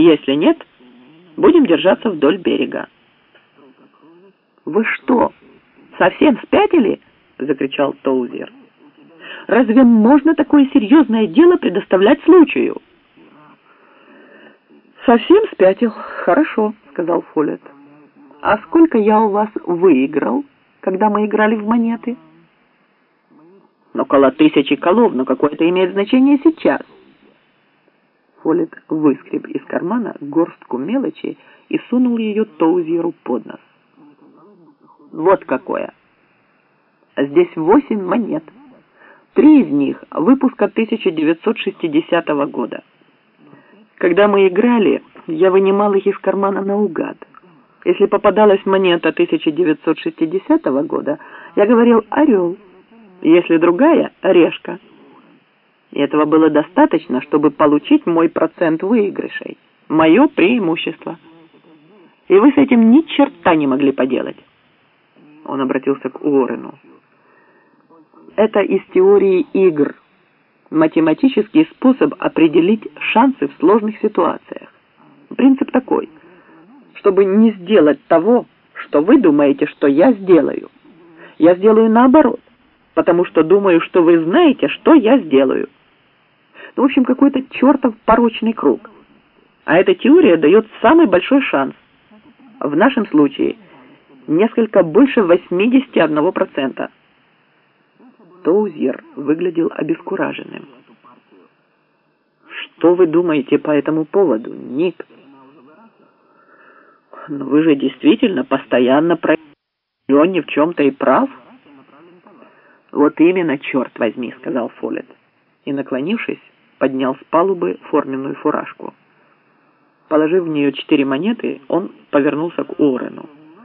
Если нет, будем держаться вдоль берега». «Вы что, совсем спятили?» — закричал Тоузер. «Разве можно такое серьезное дело предоставлять случаю?» «Совсем спятил. Хорошо», — сказал Фоллетт. «А сколько я у вас выиграл, когда мы играли в монеты?» «Около 1000 колов, но какое это имеет значение сейчас?» Фоллетт выскреб из кармана горстку мелочи и сунул ее Тоузеру под нос. «Вот какое! Здесь 8 монет. 3 из них выпуска 1960 года. Когда мы играли, я вынимал их из кармана наугад. Если попадалась монета 1960 года, я говорил «орел», если другая — «решка». И этого было достаточно, чтобы получить мой процент выигрышей, мое преимущество. И вы с этим ни черта не могли поделать. Он обратился к Уоррену. Это из теории игр. Математический способ определить шансы в сложных ситуациях. Принцип такой: чтобы не сделать того, что вы думаете, что я сделаю, я сделаю наоборот, потому что думаю, что вы знаете, что я сделаю. Ну, в общем, какой-то чертов порочный круг. А эта теория дает самый большой шанс. В нашем случае несколько больше 81%. Тоузер выглядел обескураженным. «Что вы думаете по этому поводу, Ник?» «Но вы же действительно постоянно ни в чем-то и прав». «Вот именно, черт возьми», — сказал Фоллетт. И, наклонившись, поднял с палубы форменную фуражку. Положив в нее 4 монеты, он повернулся к Уоррену.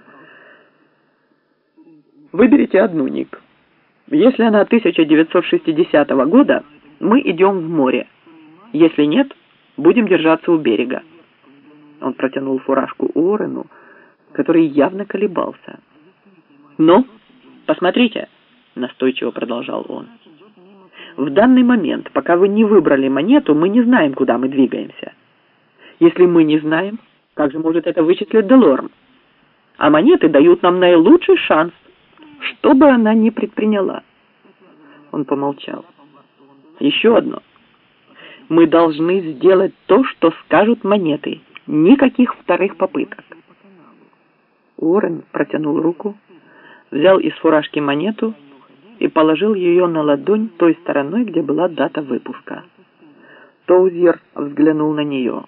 «Выберите одну, Ник. Если она 1960 года, мы идем в море. Если нет, будем держаться у берега». Он протянул фуражку Уоррену, который явно колебался. «Ну, посмотрите», — настойчиво продолжал он. «В данный момент, пока вы не выбрали монету, мы не знаем, куда мы двигаемся. Если мы не знаем, как же может это вычислить Делорм? А монеты дают нам наилучший шанс, что бы она ни предприняла». Он помолчал. «Еще одно. Мы должны сделать то, что скажут монеты. Никаких вторых попыток». Уоррен протянул руку, взял из фуражки монету и положил ее на ладонь той стороной, где была дата выпуска. Тоузер взглянул на нее.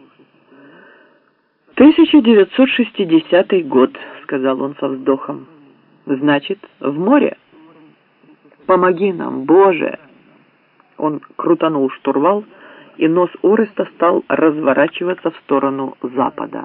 «1960 год», — сказал он со вздохом. «Значит, в море? Помоги нам, Боже!» Он крутанул штурвал, и нос Ореста стал разворачиваться в сторону запада.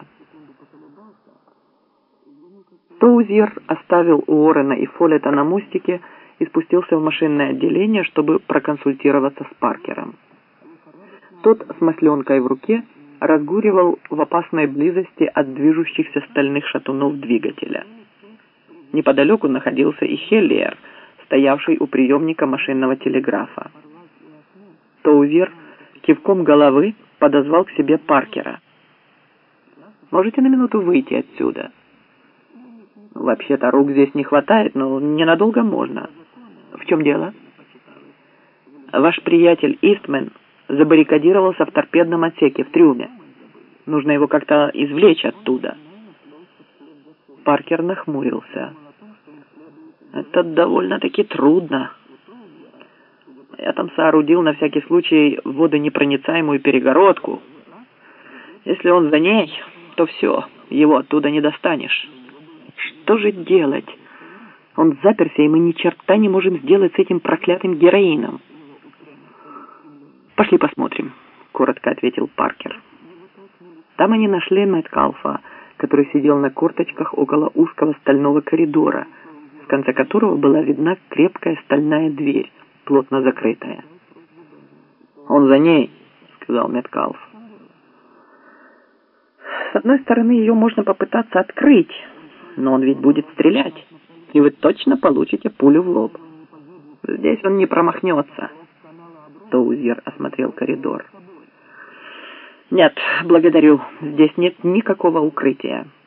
Тоузер оставил Уоррена и Фоллетта на мостике и спустился в машинное отделение, чтобы проконсультироваться с Паркером. Тот с масленкой в руке разгуливал в опасной близости от движущихся стальных шатунов двигателя. Неподалеку находился и Хеллиер, стоявший у приемника машинного телеграфа. Тоузер кивком головы подозвал к себе Паркера. «Можете на минуту выйти отсюда?» «Вообще-то рук здесь не хватает, но ненадолго можно». «В чем дело?» «Ваш приятель Истмен забаррикадировался в торпедном отсеке в трюме. Нужно его как-то извлечь оттуда». Паркер нахмурился. «Это довольно-таки трудно. Я там соорудил на всякий случай водонепроницаемую перегородку. Если он за ней, то все, его оттуда не достанешь. Что же делать? Он заперся, и мы ни черта не можем сделать с этим проклятым героином». «Пошли посмотрим», — коротко ответил Паркер. Там они нашли Мэткалфа, который сидел на корточках около узкого стального коридора, в конце которого была видна крепкая стальная дверь, плотно закрытая. «Он за ней», — сказал Мэткалф. «С одной стороны, ее можно попытаться открыть, но он ведь будет стрелять, и вы точно получите пулю в лоб. Здесь он не промахнется». Тоузер осмотрел коридор. Нет, благодарю. Здесь нет никакого укрытия.